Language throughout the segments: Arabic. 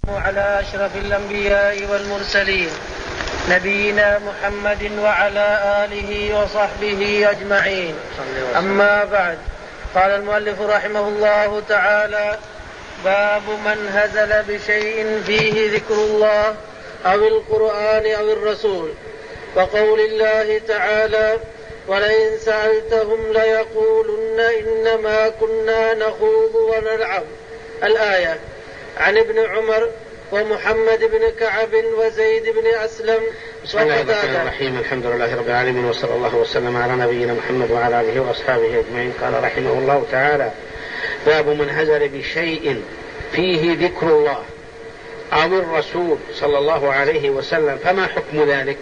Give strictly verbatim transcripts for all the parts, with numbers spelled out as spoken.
على أشرف الأنبياء والمرسلين نبينا محمد وعلى آله وصحبه أجمعين. أما بعد، قال المؤلف رحمه الله تعالى: باب من هزل بشيء فيه ذكر الله أو القرآن أو الرسول، وقول الله تعالى: ولئن سألتهم ليقولن إنما كنا نخوض ونلعب، الآية. عن ابن عمر ومحمد بن كعب وزيد بن أسلم. بسم الله الرحمن الرحيم، الحمد لله رب العالمين، وصلى الله وسلم على نبينا محمد وعلى آله وأصحابه أجمعين. قال رحمه الله تعالى: باب من هزل بشيء فيه ذكر الله أو الرسول صلى الله عليه وسلم، فما حكم ذلك؟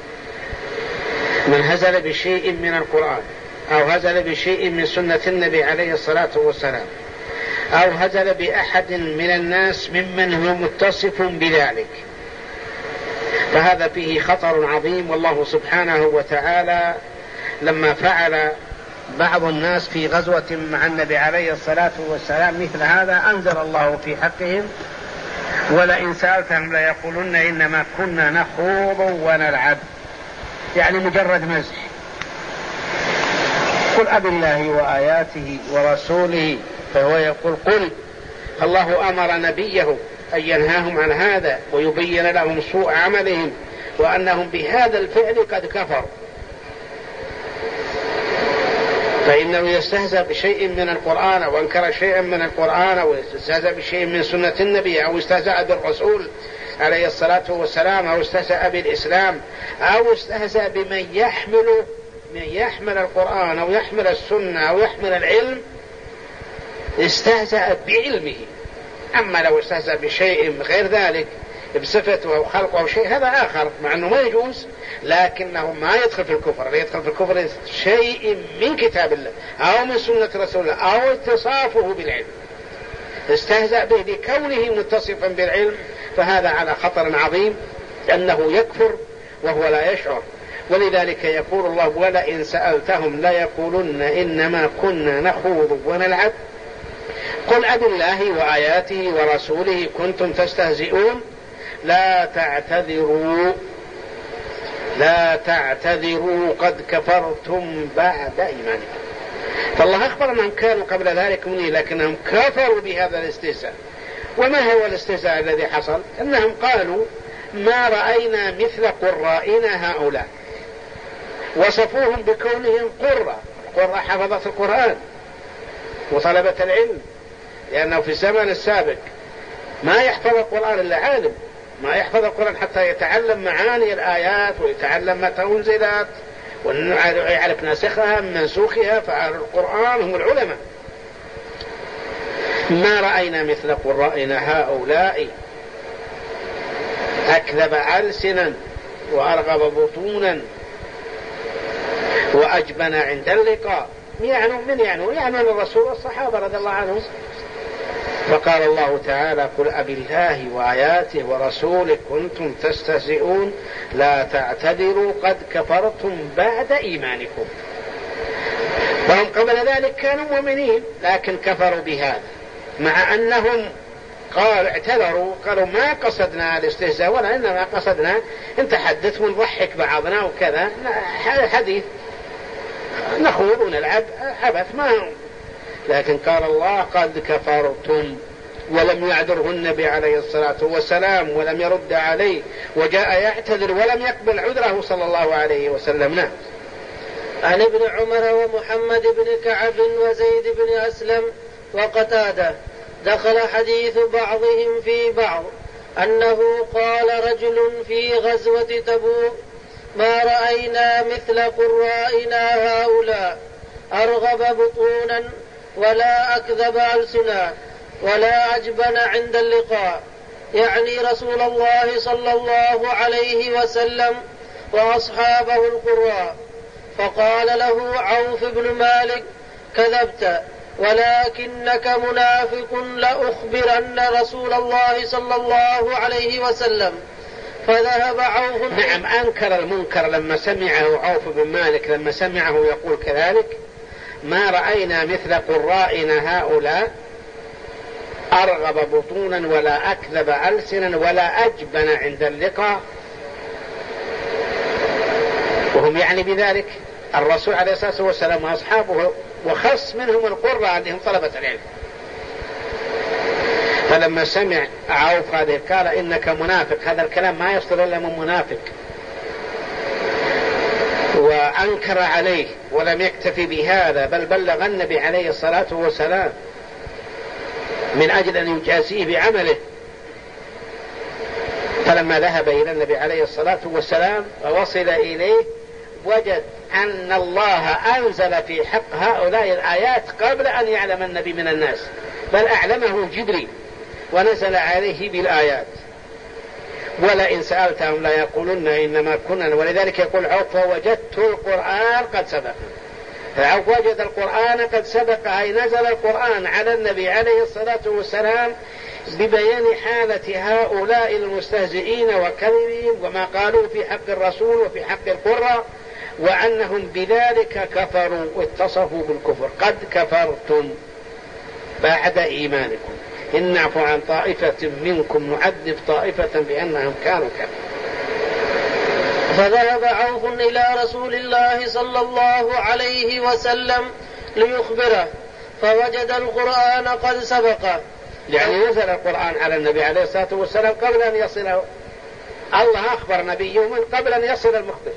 من هزل بشيء من القرآن أو هزل بشيء من سنة النبي عليه الصلاة والسلام أو هزل بأحد من الناس ممن هو متصف بذلك، فهذا فيه خطر عظيم. والله سبحانه وتعالى لما فعل بعض الناس في غزوة مع النبي عليه الصلاة والسلام مثل هذا، أنزل الله في حقهم: ولئن سألتهم ليقولن إنما كنا نخوض ونلعب، يعني مجرد مزح. قل أب الله وآياته ورسوله، فهو يقول قل. الله أمر نبيه أن ينهاهم عن هذا ويبين لهم سوء عملهم وأنهم بهذا الفعل قد كفروا، فإنه يستهزأ بشيء من القرآن أو أنكر شيئا من القرآن أو يستهزأ بشيء من سنة النبي أو استهزأ بالرسول عليه الصلاة والسلام أو استهزأ بالإسلام أو استهزأ بمن يحمل من يحمل القرآن أو يحمل السنة أو يحمل العلم، استهزأ بعلمه. أما لو استهزأ بشيء غير ذلك بصفته أو خلقه أو شيء، هذا آخر، مع أنه ما يجوز، لكنه ما يدخل في الكفر. يدخل في الكفر شيء من كتاب الله أو من سنة رسول الله أو اتصافه بالعلم، استهزأ به لكونه متصفا بالعلم، فهذا على خطر عظيم أنه يكفر وهو لا يشعر. ولذلك يقول الله: ولئن سألتهم ليقولن إنما كنا نخوض ونلعب قل أب الله وآياته ورسوله كنتم تستهزئون لا تعتذروا لا تعتذروا قد كفرتم بعد إيمانكم. فالله أخبر أنهم كانوا قبل ذلك مني، لكنهم كفروا بهذا الاستهزاء. وما هو الاستهزاء الذي حصل؟ أنهم قالوا: ما رأينا مثل قرائنا هؤلاء. وصفوهم بكونهم قراء، قراء حفظت القرآن وطلبة العلم، لأنه في الزمن السابق ما يحفظ القرآن إلا عالم، ما يحفظ القرآن حتى يتعلم معاني الآيات ويتعلم متى أنزلت ويعرف ناسخها من منسوخها، فأهل القرآن هم العلماء. ما رأينا مثل قرائنا هؤلاء أكذب ألسنا وأرغب بطونا وأجبن عند اللقاء. يعني من يعني يعني الرسول والصحابة رضي الله عنهم. فقال الله تعالى: قل أب الله وآياته ورسوله كنتم تستهزئون لا تعتذروا قد كفرتم بعد إيمانكم. وهم قبل ذلك كانوا مؤمنين لكن كفروا بهذا، مع أنهم قال اعتذروا، قالوا ما قصدنا الاستهزاء ولا إنما قصدنا ان تحدث ونضحك بعضنا وكذا، حديث نخوض ونلعب عبث ما هم. لكن قال الله: قد كفرتم، ولم يعذره النبي عليه الصلاة والسلام ولم يرد عليه، وجاء يعتذر ولم يقبل عذره صلى الله عليه وسلم. نعم. عن ابن عمر ومحمد بن كعب وزيد بن أسلم وقتادة دخل حديث بعضهم في بعض أنه قال رجل في غزوة تبوك: ما رأينا مثل قرائنا هؤلاء أرغب بطونا ولا أكذب ألسنا ولا أجبن عند اللقاء، يعني رسول الله صلى الله عليه وسلم وأصحابه القراء. فقال له عوف بن مالك: كذبت، ولكنك منافق، لأخبرن رسول الله صلى الله عليه وسلم. فذهب عوف. نعم، أنكر المنكر لما سمعه عوف بن مالك، لما سمعه يقول كذلك: ما رأينا مثل قرائنا هؤلاء أرغب بطونا ولا أكذب ألسنا ولا أجبن عند اللقاء. وهم يعني بذلك الرسول عليه الصلاة والسلام وأصحابه، وخص منهم القراء اللي هم طلبة العلم. فلما سمع عوف هذه قال إنك منافق، هذا الكلام ما يصدر إلا من منافق، وأنكر عليه ولم يكتفي بهذا بل بلغ النبي عليه الصلاة والسلام من أجل أن يجازيه بعمله. فلما ذهب إلى النبي عليه الصلاة والسلام ووصل إليه وجد أن الله أنزل في حق هؤلاء الآيات قبل أن يعلم النبي من الناس، بل أعلمه جبريل ونزل عليه بالآيات. ولئن سألتهم لا يقولن إنما كنا، ولذلك يقول عوف وجدت القرآن قد سبق. فعوف وجد القرآن قد سبق، أي نزل القرآن على النبي عليه الصلاة والسلام ببيان حالة هؤلاء المستهزئين وكذبين وما قالوا في حق الرسول وفي حق القراء، وأنهم بذلك كفروا واتصفوا بالكفر. قد كفرتم بعد إيمانكم إن نعفو عن طائفة منكم نعذب طائفة بأنهم كانوا كفروا. فذهب عوف إلى رسول الله صلى الله عليه وسلم ليخبره فوجد القرآن قد سبقه، يعني نزل القرآن على النبي عليه الصلاة والسلام قبل أن يصله. الله أخبر نبيه من قبل أن يصل المخبر.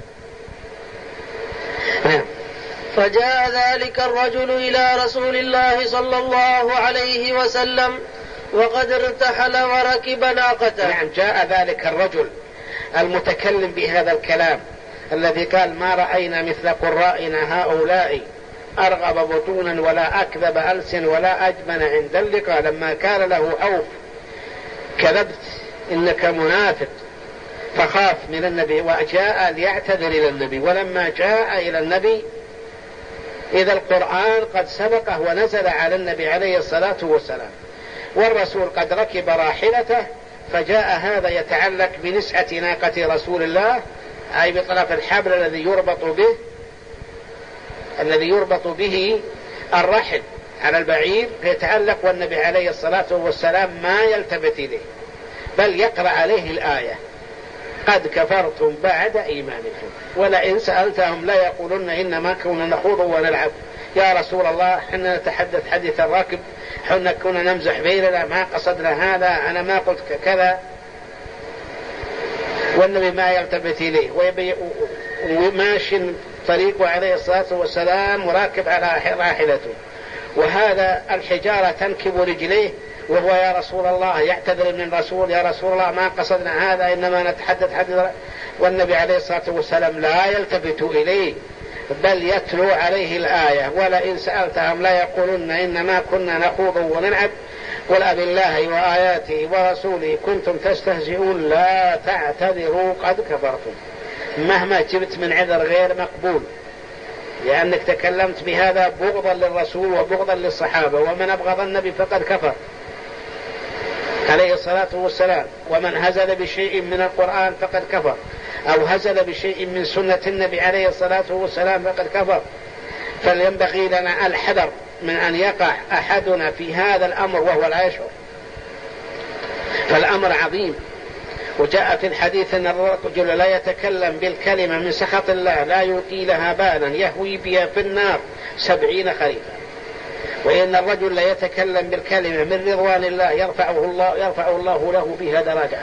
فجاء ذلك الرجل إلى رسول الله صلى الله عليه وسلم وقد ارتحل وركب ناقته. يعني جاء ذلك الرجل المتكلم بهذا الكلام الذي قال ما رأينا مثل قرائنا هؤلاء أرغب بطونا ولا أكذب ألسن ولا أجبن عند اللقاء. لما قال له عوف كذبت إنك منافق فخاف من النبي وجاء ليعتذر إلى النبي. ولما جاء إلى النبي إذا القرآن قد سبقه ونزل على النبي عليه الصلاة والسلام، والرسول قد ركب راحلته، فجاء هذا يتعلق بنسعة ناقة رسول الله، أي بطرف الحبل الذي يربط به الذي يربط به الرحل على البعير فيتعلق، والنبي عليه الصلاة والسلام ما يلتفت إليه بل يقرأ عليه الآية قد كفرتم بعد إيمانكم ولئن سألتهم لا يقولن إنما كنا نخوض ونلعب. يا رسول الله حنا نتحدث حديث الراكب، حنا كنا نمزح بيننا، ما قصدنا هذا، أنا ما قلت كذا. والنبي ما يلتفت إليه وماشي طريقه عليه الصلاة والسلام وراكب على راحلته، وهذا الحجارة تنكب رجليه وهو يا رسول الله يعتذر من الرسول يا رسول الله ما قصدنا هذا إنما نتحدث حديث. والنبي عليه الصلاة والسلام لا يلتفت إليه بل يتلو عليه الآية ولئن سألتهم لا يقولن إنما كنا نخوض ونلعب قل أبالله وآياته ورسوله كنتم تستهزئون لا تعتذروا قد كفرتم. مهما جبت من عذر غير مقبول لأنك تكلمت بهذا بغضا للرسول وبغضا للصحابة، ومن أبغض النبي فقد كفر عليه الصلاة والسلام، ومن هزل بشيء من القرآن فقد كفر أو هزل بشيء من سنة النبي عليه الصلاة والسلام فقد كفر. فلينبغي لنا الحذر من أن يقع أحدنا في هذا الأمر وهو لا يشعر، فالأمر عظيم. وجاء في الحديث أن الرجل لا يتكلم بالكلمة من سخط الله لا يلقي لها بالا يهوي بها في النار سبعين خريفا، وإن الرجل لا يتكلم بالكلمة من رضوان الله يرفعه الله, يرفعه الله له بها درجات.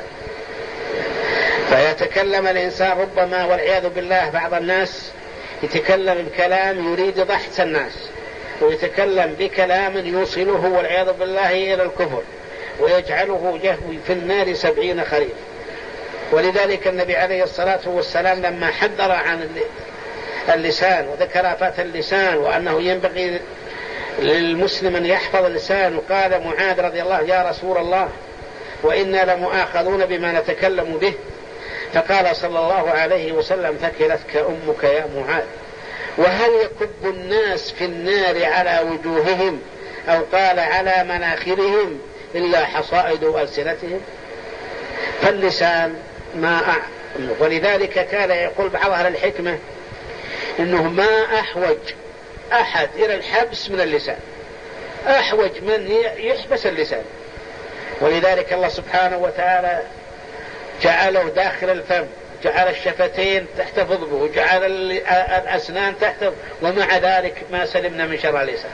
فيتكلم الإنسان ربما والعياذ بالله بعض الناس يتكلم بكلام يريد ضحك الناس، ويتكلم بكلام يوصله والعياذ بالله إلى الكفر ويجعله يهوي في النار سبعين خريف. ولذلك النبي عليه الصلاة والسلام لما حذر عن اللسان وذكر آفات اللسان وأنه ينبغي للمسلم أن يحفظ اللسان، وقال معاذ رضي الله يا رسول الله وإنا لمؤاخذون بما نتكلم به، فقال صلى الله عليه وسلم ثكلتك أمك يا معاذ. وهل يكب الناس في النار على وجوههم أو قال على مناخرهم إلا حصائد ألسنتهم؟ فاللسان ما أعلم. ولذلك كان يقول بعض أهل الحكمة إنه ما أحوج أحد إلى الحبس من اللسان، أحوج من يحبس اللسان، ولذلك الله سبحانه وتعالى جعله داخل الفم، جعل الشفتين تحتفظ به، وجعل الأسنان تحتفظ، ومع ذلك ما سلمنا من شر اللسان.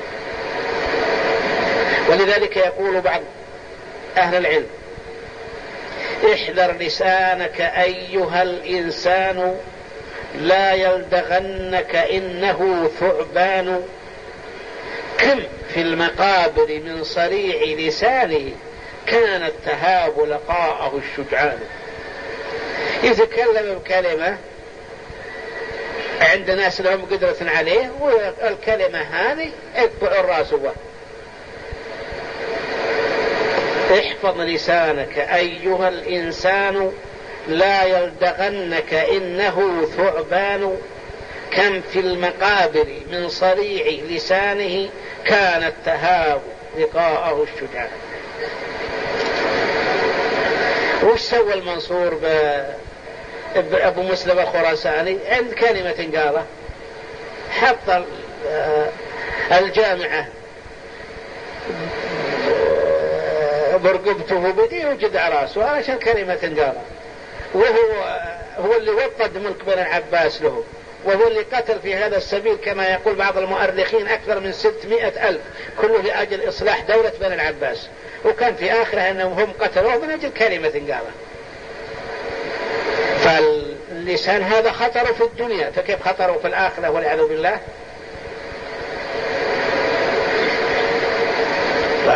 ولذلك يقول بعض أهل العلم: احذر لسانك أيها الإنسان لا يلدغنك إنه ثعبان، كم في المقابر من صريع لسانه كانت تهاب لقاءه الشجعان. يتكلم بكلمة عند ناس لهم قدرة عليه، والكلمة هذه اقطع الراس به. احفظ لسانك أيها الإنسان لا يلدغنك إنه ثعبان، كم في المقابر من صريع لسانه كانت تهاب لقاءه الشجعان. وش سوى المنصور بأبو مسلم الخراساني عند كلمة قالها؟ حط الجامعة برقبته بدي وجد راسه علشان كلمة قالها، وهو هو اللي وطد ملك بن العباس له، وهو اللي قتل في هذا السبيل كما يقول بعض المؤرخين أكثر من ستمائة ألف، كله لأجل إصلاح دولة بن العباس، وكان في آخرها أنهم هم قتلوه من أجل كلمة قالها. فاللسان هذا خطر في الدنيا، فكيف خطره في الآخرة والعياذ بالله؟ ف...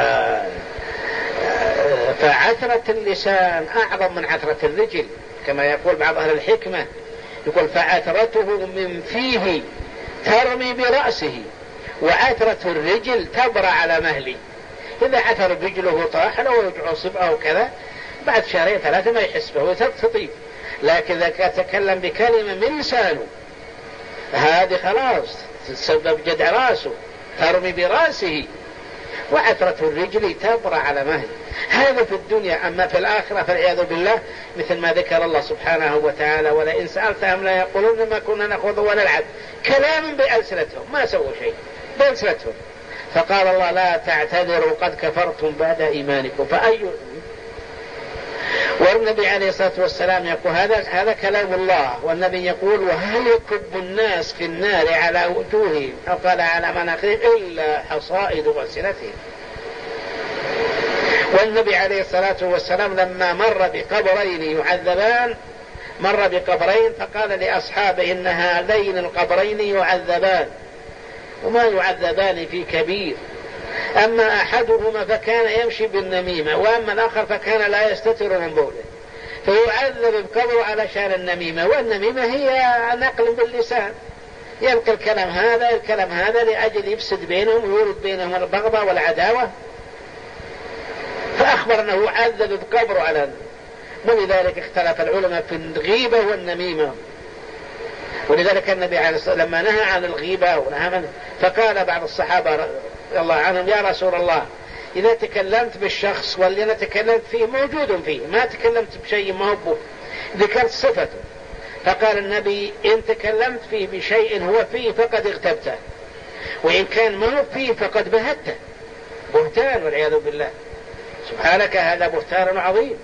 فعثرة اللسان أعظم من عثرة الرجل، كما يقول بعض أهل الحكمة، يقول: فعثرته من فيه ترمي برأسه، وعثرة الرجل تبرى على مهلي. إذا عثر رجله طاح لو يرجع صبعه كذا بعد شهرين ثلاثة ما يحس به وتطيب، لكن إذا تكلم بكلمة من لسانه هذه خلاص تسبب جدع راسه، ترمي برأسه، وعثرة الرجل تبرى على مهل. هذا في الدنيا. أما في الآخرة فالعياذ بالله مثل ما ذكر الله سبحانه وتعالى: ولئن سألتهم لا يقولون ما كنا نخوض ونلعب، كلام بألسنتهم ما سووا شيء بألسنتهم. فقال الله: لا تعتذروا قد كفرتم بعد إيمانكم. فأي والنبي عليه الصلاة والسلام يقول هذا هذا كلام الله، والنبي يقول: وهل يكب الناس في النار على وجوههم أو قال على مناخرهم إلا حصائد ألسنتهم. والنبي عليه الصلاة والسلام لما مر بقبرين يعذبان، مر بقبرين فقال لأصحابه: إن هذين القبرين يعذبان، وما يعذبان في كبير، أما أحدهما فكان يمشي بالنميمة، وأما الآخر فكان لا يستتر من بوله، فيعذب بقبره على شان النميمة، والنميمة هي نقل باللسان، يلقى الكلام هذا الكلام هذا لأجل يفسد بينهم ويولد بينهم البغضة والعداوة، فأخبر أنه يعذب بقبره على. ولذلك اختلف العلماء في الغيبة والنميمة. ولذلك النبي عليه الصلاة والسلام لما نهى عن الغيبة ونهى من فقال بعض الصحابة رضي الله عنهم: يا رسول الله، إذا تكلمت بالشخص واللي أنا تكلمت فيه موجود فيه، ما تكلمت بشيء ما هو، ذكرت صفته، فقال النبي: إن تكلمت فيه بشيء هو فيه فقد اغتبته، وإن كان ما هو فيه فقد بهته. بهتان والعياذ بالله، سبحانك هذا بهتان عظيم.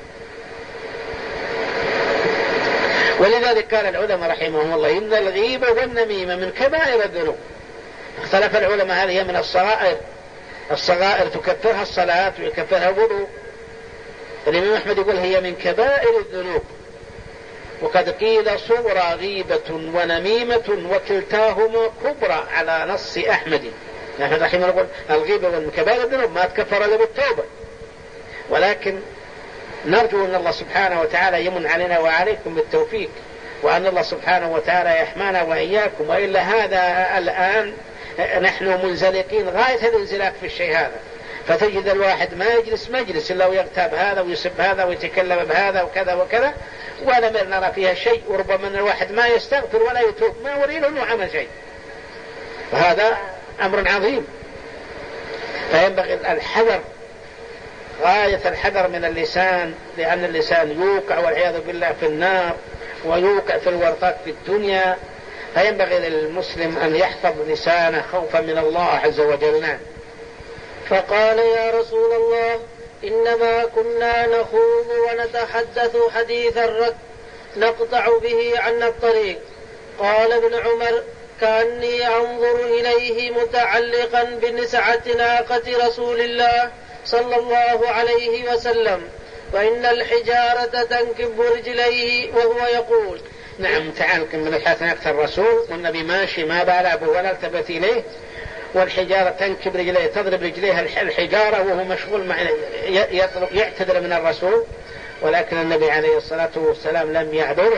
ولذلك قال العلماء رحمهم الله: إن الغيبة والنميمة من كبائر الذنوب. اختلف العلماء هل هي من الصغائر، الصغائر تكفرها الصلاة ويكفرها الوضوء. الإمام أحمد يقول هي من كبائر الذنوب، وقد قيل صغرى غيبة ونميمة وكلتاهما كبرى على نص أحمد. أحمد رحمه الله يقول الغيبة من كبائر الذنوب ما تكفر إلا بالتوبة، ولكن نرجو أن الله سبحانه وتعالى يمن علينا وعليكم بالتوفيق، وأن الله سبحانه وتعالى يحمانا وإياكم، وإلا هذا الآن نحن منزلقين غاية الانزلاق في الشيء هذا، فتجد الواحد ما يجلس مجلس إلا ويغتاب هذا ويسب هذا ويتكلم بهذا وكذا وكذا، ولا نرى فيها شيء، وربما الواحد ما يستغفر ولا يتوب، ما يريد أنه عمل شيء، وهذا أمر عظيم. فينبغي الحذر، غاية الحذر من اللسان، لأن اللسان يوقع والعياذ بالله في النار، ويوقع في الورطات في الدنيا. فينبغي للمسلم أن يحفظ لسانه خوفا من الله عز وجل. فقال: يا رسول الله، إنما كنا نخوض ونتحدث حديث الرك نقطع به عنا الطريق. قال ابن عمر: كأني أنظر إليه متعلقا بنسعة ناقة رسول الله صلى الله عليه وسلم، وإن الحجارة تنكب رجليه وهو يقول. نعم، متعلق بنسعة ناقة الرسول والنبي ماشي ما بال به ولا التفت إليه، والحجارة تنكب رجليه تضرب رجليه الحجارة وهو مشغول مع يعتذر من الرسول، ولكن النبي عليه الصلاة والسلام لم يعذره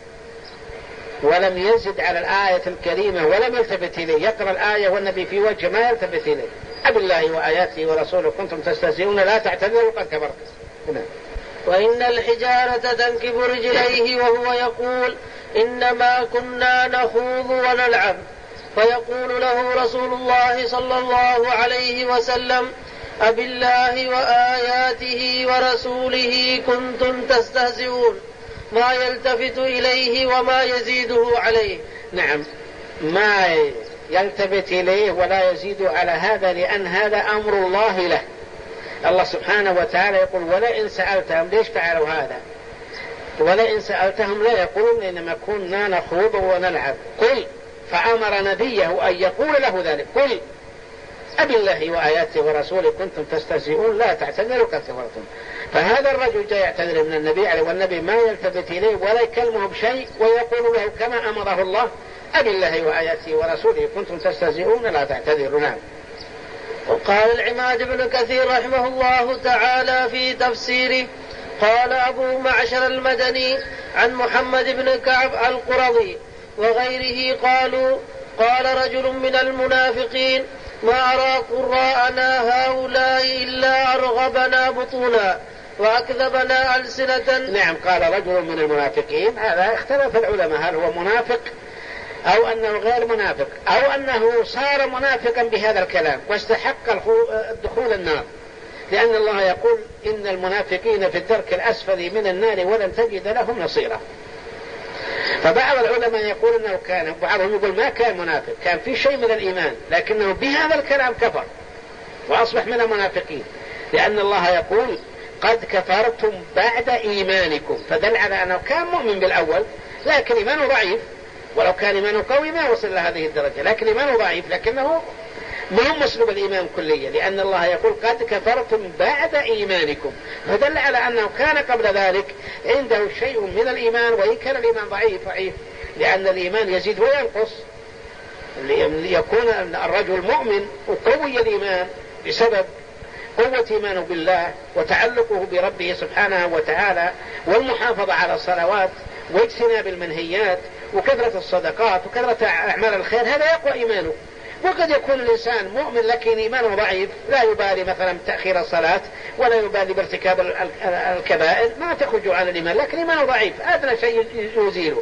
ولم يزد على الآية الكريمة ولم يلتفت إليه. يقرأ الآية والنبي في وجه ما يلتفت إليه. أب الله وآياته ورسوله كنتم تستهزئون لا تعتذروا قد كفرتم. وإن الحجارة تنكب رجليه وهو يقول: إنما كنا نخوض ونلعب. فيقول له رسول الله صلى الله عليه وسلم: أبالله وآياته ورسوله كنتم تستهزئون، ما يلتفت إليه وما يزيده عليه. نعم، ما يلتفت إليه ولا يزيد على هذا، لأن هذا أمر الله له. الله سبحانه وتعالى يقول: ولئن سألتهم ليش فعلوا هذا، ولئن سألتهم لا يقولون إنما كنا نخوض ونلعب. قل، فأمر نبيه أن يقول له ذلك: قل أبالله وآياته ورسوله كنتم تستهزئون لا تعتذروا قد كفرتم. فهذا الرجل جاء يعتذر من النبي عليه، والنبي ما يلتفت إليه ولا يكلمه بشيء، ويقول له كما أمره الله: أبالله وآياته ورسوله كنتم تستهزئون لا تعتذروا. نعم. وقال العماد بن كثير رحمه الله تعالى في تفسيره: قال أبو معشر المدني عن محمد بن كعب القرظي وغيره قالوا: قال رجل من المنافقين: ما أرى قراءنا هؤلاء إلا أرغبنا بطونا وأكذبنا ألسنة. نعم، قال رجل من المنافقين. هذا اختلف العلماء هل هو منافق أو أنه غير منافق، أو أنه صار منافقا بهذا الكلام واستحق الدخول النار، لأن الله يقول: إن المنافقين في الدرك الأسفل من النار ولن تجد لهم نصيرا. فبعض العلماء يقول أنه كان، وبعضهم يقول ما كان منافق، كان في شيء من الإيمان، لكنه بهذا الكلام كفر وأصبح من المنافقين، لأن الله يقول: قد كفرتم بعد إيمانكم، فدل على أنه كان مؤمن بالأول لكن إيمانه ضعيف، ولو كان إيمانه قوي ما وصل لهذه الدرجة، لكن إيمانه ضعيف، لكنه ما هو مسلوب الإيمان كليا، لأن الله يقول: قد كفرتم بعد إيمانكم، فدل على أنه كان قبل ذلك عنده شيء من الإيمان، وإن كان الإيمان ضعيف ضعيف، لأن الإيمان يزيد وينقص. ليكون الرجل مؤمن وقوي الإيمان بسبب قوة إيمانه بالله وتعلقه بربه سبحانه وتعالى، والمحافظة على الصلوات واجتناب المنهيات وكثرة الصدقات وكثرة أعمال الخير، هذا يقوى إيمانه. وقد يكون الإنسان مؤمن لكن إيمانه ضعيف، لا يبالي مثلا بتأخير الصلاة ولا يبالي بارتكاب الكبائر، ما تخرج عن الإيمان، لكن إيمانه ضعيف، أدنى شيء يزيله.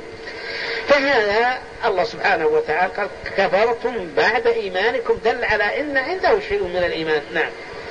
فهذا الله سبحانه وتعالى قال: كفرتم بعد إيمانكم، دل على إن عنده شيء من الإيمان. نعم.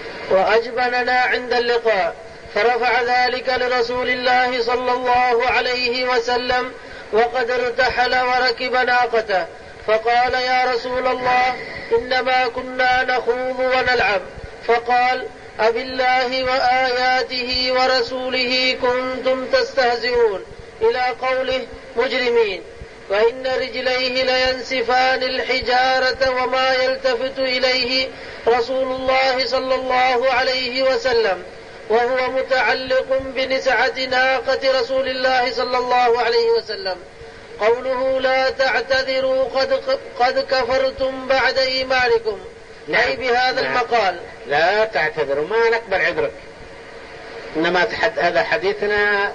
وأجبننا عند اللقاء، فرفع ذلك لرسول الله صلى الله عليه وسلم وقد ارتحل وركب ناقته، فقال: يا رسول الله، إنما كنا نخوض ونلعب. فقال: أبالله وآياته ورسوله كنتم تستهزئون، إلى قوله: مجرمين. وإن رجليه لينسفان الحجارة وما يلتفت إليه رسول الله صلى الله عليه وسلم وهو متعلق بنسعة ناقة رسول الله صلى الله عليه وسلم. قوله: لا تعتذروا قد, قد كفرتم بعد إيمانكم، أي بهذا المقال لا تعتذروا، ما نقبل عذرك، إنما هذا حديثنا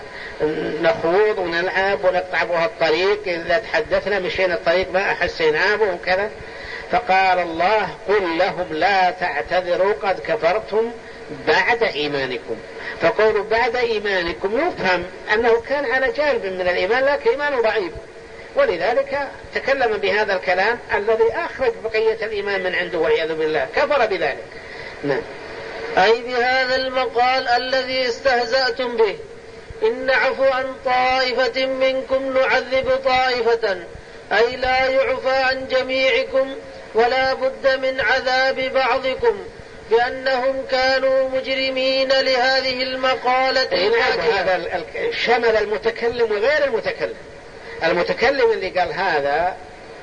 نخوض ونلعب ونقطع بها الطريق، إذا تحدثنا مشينا الطريق ما حسينا به وكذا. فقال الله: قل لهم لا تعتذروا قد كفرتم بعد إيمانكم. فقولوا بعد إيمانكم يفهم أنه كان على جانب من الإيمان لكن إيمانه ضعيف، ولذلك تكلم بهذا الكلام الذي أخرج بقية الإيمان من عنده والعياذ بالله، كفر بذلك. نعم. أي بهذا المقال الذي استهزأتم به. إن نعفو عن طائفة منكم نعذب طائفة، أي لا يعفى عن جميعكم ولا بد من عذاب بعضكم. بأنهم كانوا مجرمين لهذه المقالة. هذا شمل المتكلم وغير المتكلم. المتكلم اللي قال هذا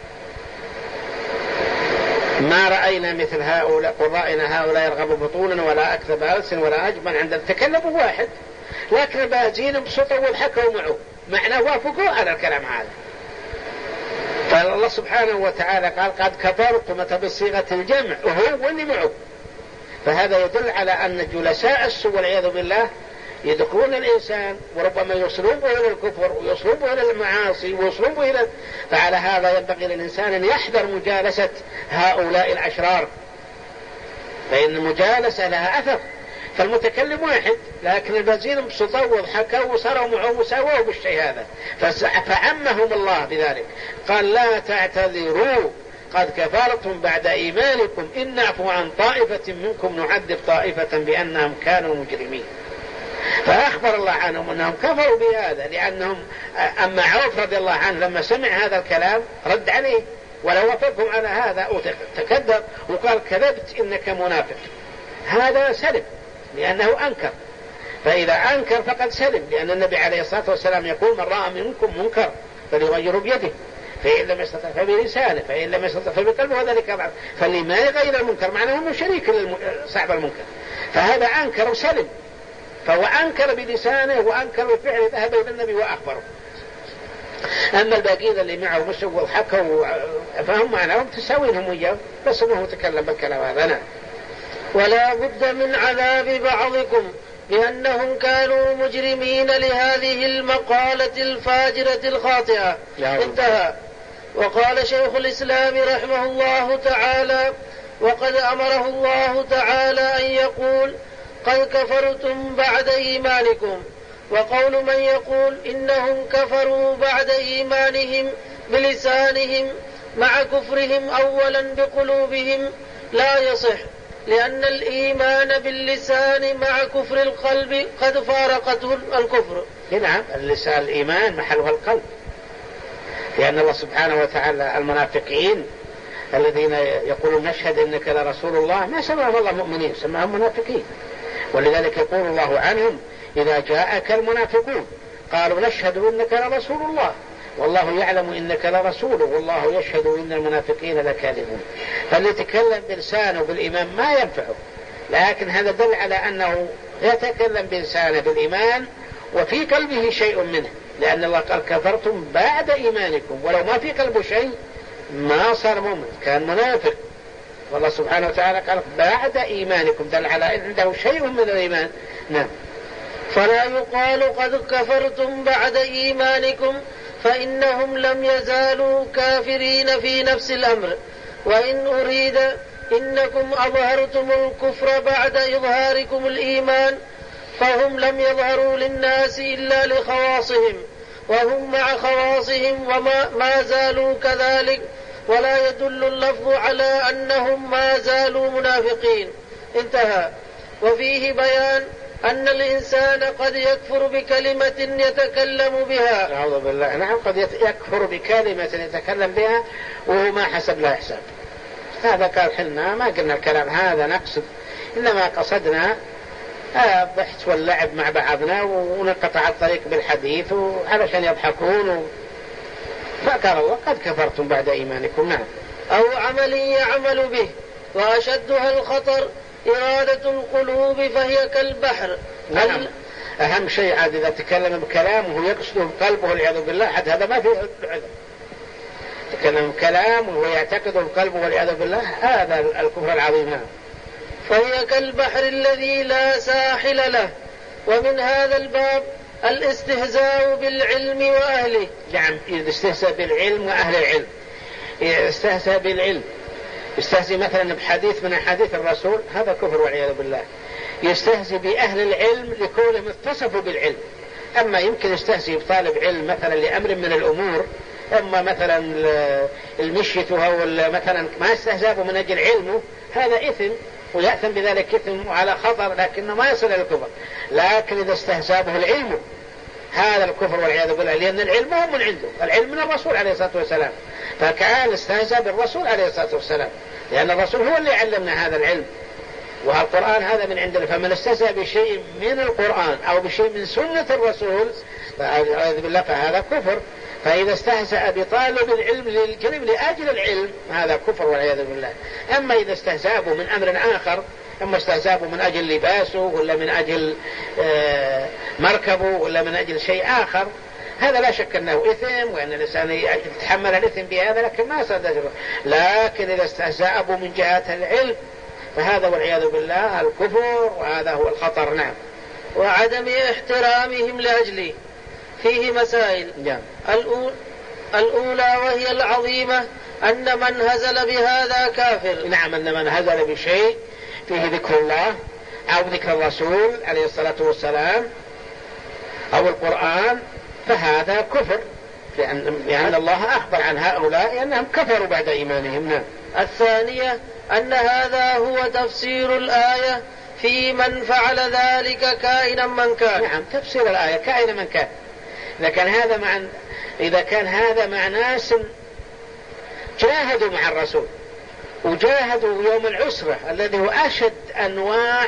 ما رأينا مثل هؤلاء قرائنا هؤلاء يرغب بطونا ولا أكذب ألسن ولا أجمل عند التكلم واحد، لكن الباجين بسطوا وضحكوا معه معناه وافقوا على الكلام هذا. فالله سبحانه وتعالى قال قد كفرتم بصيغة الجمع وهو واللي معه. فهذا يدل على أن جلساء السوء والعياذ بالله يدخلون الإنسان وربما يوصلون به إلى الكفر ويوصلون به إلى المعاصي ويوصلون به إلى. فعلى هذا ينبغي للإنسان أن يحذر مجالسة هؤلاء الأشرار، فإن المجالسة لها أثر. فالمتكلم واحد لكن البازين بسطوا وضحكوا وصاروا معه وساووا بالشيء هذا، فعمهم الله بذلك. قال لا تعتذروا قد كفرتم بعد إيمانكم إن نعفو عن طائفة منكم نعذب طائفة بأنهم كانوا مجرمين. فأخبر الله عنهم أنهم كفروا بهذا لأنهم. أما عوف رضي الله عنه لما سمع هذا الكلام رد عليه ولو وافقهم على هذا وتكذب وقال كذبت إنك منافق، هذا سلم لأنه أنكر. فإذا أنكر فقد سلم، لأن النبي عليه الصلاة والسلام يقول من رأى منكم منكر فليغيره بيده فإن لم يستطع فبلسانه فإن لم يستطع فبقلبه وذلك ضعف. فاللي ما يغير المنكر معناه انه شريك لصاحب المنكر، فهذا أنكر وسلم. فهو أنكر بلسانه وأنكر بفعله ذهب إلى النبي وأخبره. أما الباقين اللي معه مسوا وحكوا فهم معناهم تساوينهم وياه، بس أنه تكلم بالكلام هذا. نعم. ولا بد من عذاب بعضكم لأنهم كانوا مجرمين لهذه المقالة الفاجرة الخاطئة. انتهى. وقال شيخ الإسلام رحمه الله تعالى وقد أمره الله تعالى أن يقول قد كفرتم بعد إيمانكم، وقول من يقول إنهم كفروا بعد إيمانهم بلسانهم مع كفرهم أولا بقلوبهم لا يصح، لأن الإيمان باللسان مع كفر القلب قد فارقته الكفر. نعم، اللسان الإيمان محلها القلب، لأن الله سبحانه وتعالى المنافقين الذين يقولون نشهد إنك لرسول الله ما سماهم الله مؤمنين، سماهم منافقين. ولذلك يقول الله عنهم إذا جاءك المنافقون قالوا نشهد إنك لرسول الله والله يعلم إنك لرسوله والله يشهد إن المنافقين لكاذبون. فاللي يتكلم بلسانه بالإيمان ما ينفعه، لكن هذا دل على أنه يتكلم بلسانه بالإيمان وفي قلبه شيء منه، لأن الله قال كفرتم بعد إيمانكم، ولو ما في قلبه شيء ما صار مؤمن، كان منافق. والله سبحانه وتعالى قال بعد إيمانكم، دل على أن عنده شيء من الإيمان. نعم. فلا يقال قد كفرتم بعد إيمانكم فإنهم لم يزالوا كافرين في نفس الأمر، وإن أريد إنكم أظهرتم الكفر بعد إظهاركم الإيمان فهم لم يظهروا للناس إلا لخواصهم وهم مع خواصهم وما ما زالوا كذلك، ولا يدل اللفظ على أنهم ما زالوا منافقين. انتهى. وفيه بيان أن الإنسان قد يكفر بكلمة يتكلم بها. أعوذ بالله. نعم، قد يكفر بكلمة يتكلم بها وهو ما حسب لا حساب. هذا قال حنا ما قلنا الكلام هذا نقصد، إنما قصدنا الضحك واللعب مع بعضنا ونقطع الطريق بالحديث علشان يضحكون و... فقال الله قد كفرتم بعد إيمانكم. نعم. أو عمل يعمل به، وأشدها الخطر إرادة القلوب فهي كالبحر. نعم. أهم شيء عاد إذا تكلم بكلام وهو يقصده بقلبه والعياذ بالله، حد هذا ما فيه عذر. تكلم بكلام وهو يعتقده بقلبه والعياذ بالله، هذا الكفر العظيم. نعم. فهي كالبحر الذي لا ساحل له. ومن هذا الباب الاستهزاء بالعلم وأهله. نعم، الاستهزاء بالعلم وأهل العلم. استهزاء بالعلم، يستهزئ مثلا بحديث من حديث الرسول، هذا كفر والعياذ بالله. يستهزئ بأهل العلم لكونهم اتصفوا بالعلم. أما يمكن يستهزئ بطالب علم مثلا لأمر من الأمور، أما مثلا المشية أو مثلا ما استهزأه من أجل علمه، هذا إثم ويأثم بذلك إثم على خطر، لكنه ما يصل إلى الكفر. لكن إذا استهزأه العلم هذا الكفر والعياذ بالله، لأن العلم هو من عنده، العلم من الرسول عليه الصلاة والسلام، فكان استهزأ بالرسول عليه الصلاة والسلام، لأن الرسول هو اللي علمنا هذا العلم. والقرآن هذا من عندنا، فمن استهزأ بشيء من القرآن أو بشيء من سنة الرسول فأعوذ بالله فهذا كفر. فإذا استهزأ بطالب العلم للكلم لأجل العلم هذا كفر والعياذ بالله. أما إذا استهزأوا من أمر آخر، أما استهزأوا من أجل لباسه ولا من أجل مركبه ولا من أجل شيء آخر، هذا لا شك أنه إثم وأن الإنسان يتحمل الإثم بهذا، لكن ما صدق. لكن إذا استهزأوا من جهة العلم فهذا والعياذ بالله الكفر، وهذا هو الخطر. نعم. وعدم احترامهم لأجله فيه مسائل. نعم. الأولى وهي العظيمة أن من هزل بهذا كافر. نعم، أن من هزل بشيء فيه ذكر الله أو ذكر الرسول عليه الصلاة والسلام أو القرآن فهذا كفر، لأن, لأن الله أخبر عن هؤلاء أنهم كفروا بعد إيمانهم. نعم. الثانية أن هذا هو تفسير الآية في من فعل ذلك كائنا من كان. نعم، تفسير الآية كائنا من كان. إذا كان هذا مع إذا كان هذا مع ناس جاهدوا مع الرسول وجاهدوا يوم العسرة الذي هو أشد أنواع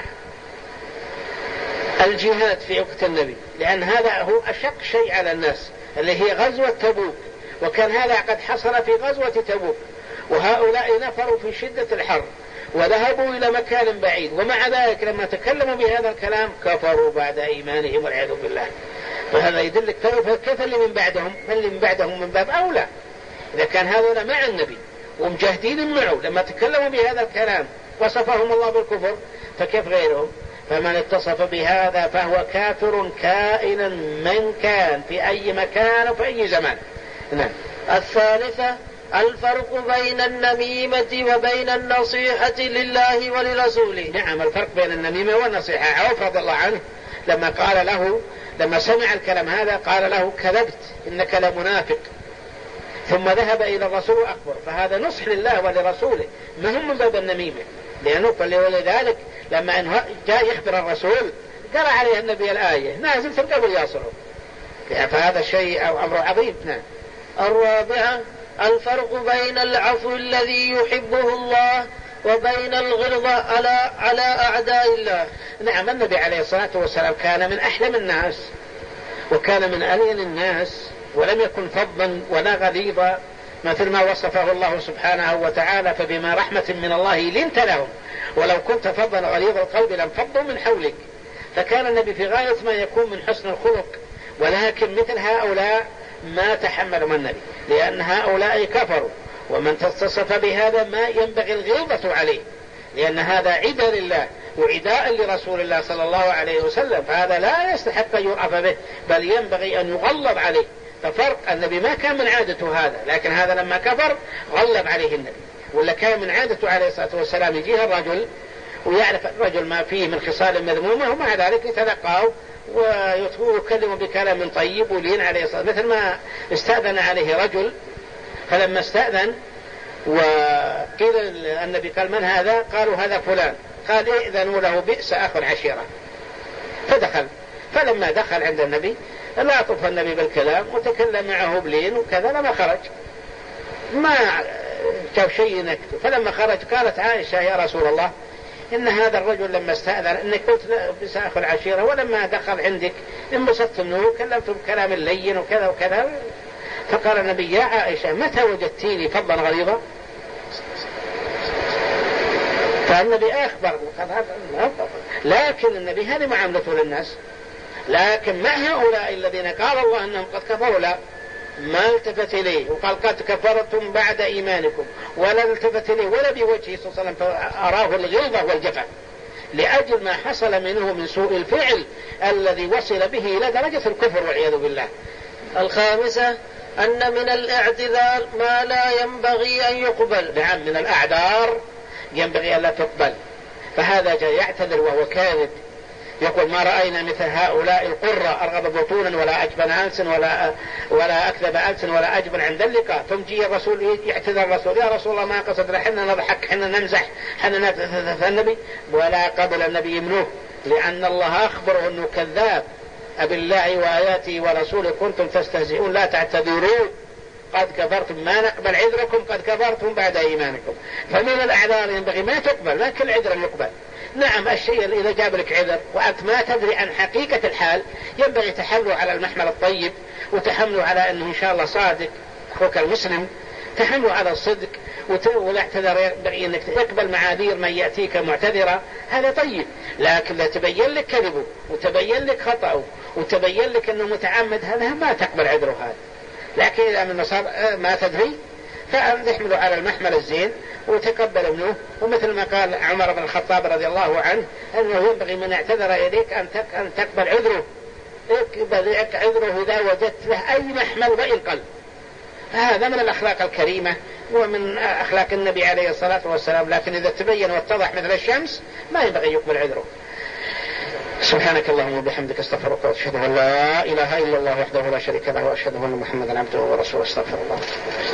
الجهاد في وقت النبي، لأن هذا هو أشق شيء على الناس اللي هي غزوة تبوك، وكان هذا قد حصل في غزوة تبوك، وهؤلاء نفروا في شدة الحر وذهبوا إلى مكان بعيد، ومع ذلك لما تكلموا بهذا الكلام كفروا بعد إيمانهم والعياذ بالله. فهذا يدلك كيف اللي من بعدهم اللي من بعدهم من باب أولى. إذا كان هذول مع النبي ومجاهدين معه لما تكلموا بهذا الكلام وصفهم الله بالكفر، فكيف غيرهم؟ فمن اتصف بهذا فهو كافر كائنا من كان في أي مكان وفي أي زمان. نعم. الثالثة الفرق بين النميمة وبين النصيحة لله ولرسوله. نعم، الفرق بين النميمة والنصيحة. عوف رضي الله عنه لما قال له لما سمع الكلام هذا قال له كذبت إنك لمنافق، ثم ذهب إلى الرسول وأخبر، فهذا نصح لله ولرسوله ما هم من باب النميمة، لأنه ولذلك لما جاء يخبر الرسول قرأ عليه النبي الآية نازل قبل يصله، فهذا شيء أو أمر عظيم. نعم. الرابعة الفرق بين العفو الذي يحبه الله وبين الغلظة على على أعداء الله. نعم، النبي عليه الصلاة والسلام كان من أحلم الناس وكان من ألين الناس، ولم يكن فظا ولا غليظا مثل ما وصفه الله سبحانه وتعالى، فبما رحمة من الله لنت لهم ولو كنت فظا غليظ القلب لانفضوا من حولك. فكان النبي في غاية ما يكون من حسن الخلق، ولكن مثل هؤلاء ما تحملوا من النبي، لأن هؤلاء كفروا، ومن تصف بهذا ما ينبغي الغلظة عليه، لأن هذا عداء لله وعداء لرسول الله صلى الله عليه وسلم، فهذا لا يستحق أن يرأف به، بل ينبغي أن يغلظ عليه. ففرق النبي ما كان من عادته هذا، لكن هذا لما كفر غلب عليه النبي، ولا كان من عادته عليه الصلاة والسلام يجيه الرجل ويعرف الرجل ما فيه من خصال مذمومة ومع ذلك يتلقاه ويكلم بكلام طيب ولين عليه الصلاة، مثل ما استأذن عليه رجل، فلما استأذن وقيل النبي قال من هذا؟ قالوا هذا فلان، قال ائذنوا له بئس أخو العشيرة، فدخل. فلما دخل عند النبي لا طف النبي بالكلام وتكلم معه بلين وكذا، لما خرج ما شاف شيء نكته. فلما خرج قالت عائشة يا رسول الله إن هذا الرجل لما استأذن إنك قلت بئس أخو العشيرة، ولما دخل عندك انبسطت منه وكلمت بكلام لين وكذا وكذا. فقال النبي يا عائشة متى وجدتيني فظا غليظا؟ فالنبي أخبر، لكن النبي هذه معاملته للناس. لكن مع هؤلاء الذين قال الله أنهم قد كفروا لا ما التفت إليه وقال قد كفرتم بعد إيمانكم، ولا التفت إليه ولا بوجهه صلى الله عليه وسلم، فأراه الغلظة والجفا لأجل ما حصل منه من سوء الفعل الذي وصل به إلى درجة الكفر والعياذ بالله. الخامسة أن من الاعتذار ما لا ينبغي أن يقبل. نعم، من الأعذار ينبغي أن لا تقبل، فهذا جاء يعتذر وهو كاذب، يقول ما رأينا مثل هؤلاء القرى أرغب بطونا ولا أجبن ألسن ولا ولا أكذب ألسن ولا أجبن عند اللقاء. ثم جي الرسول يعتذر الرسول يا رسول الله ما قصدنا، حنا نضحك حنا نمزح حنا نتثث النبي، ولا قبل النبي منه، لأن الله أخبره أنه كذاب. أبالله وآياته ورسوله كنتم تستهزئون لا تعتذروا قد كفرتم ما نقبل عذركم قد كفرتم بعد إيمانكم. فمن الأعذار ينبغي ما تقبل، ما كل عذر يقبل، نعم الشيء إذا جاب لك عذر وأنت ما تدري عن حقيقة الحال ينبغي تحمله على المحمل الطيب، وتحمله على أنه إن شاء الله صادق أخوك المسلم، تحمله على الصدق، ولا اعتذر ينبغي أنك تقبل معاذير من يأتيك معتذرا، هذا طيب. لكن لا تبين لك كذبه وتبين لك خطأه وتبين لك أنه متعمد، هذا ما تقبل عذره هذا. لكن إذا من صار ما تدري فنحمله على المحمل الزين وتقبل منه. ومثل ما قال عمر بن الخطاب رضي الله عنه أنه ينبغي من اعتذر إليك أن تقبل عذره، اقبل عذره إذا وجدت له أي محمل وإن قل. هذا من الأخلاق الكريمة ومن أخلاق النبي عليه الصلاة والسلام. لكن إذا تبين واتضح مثل الشمس ما ينبغي يقبل عذره. سبحانك اللهم وبحمدك استغفرك واشهد ان لا اله الا الله وحده لا شريك له واشهد ان محمدا عبده ورسوله. استغفر الله.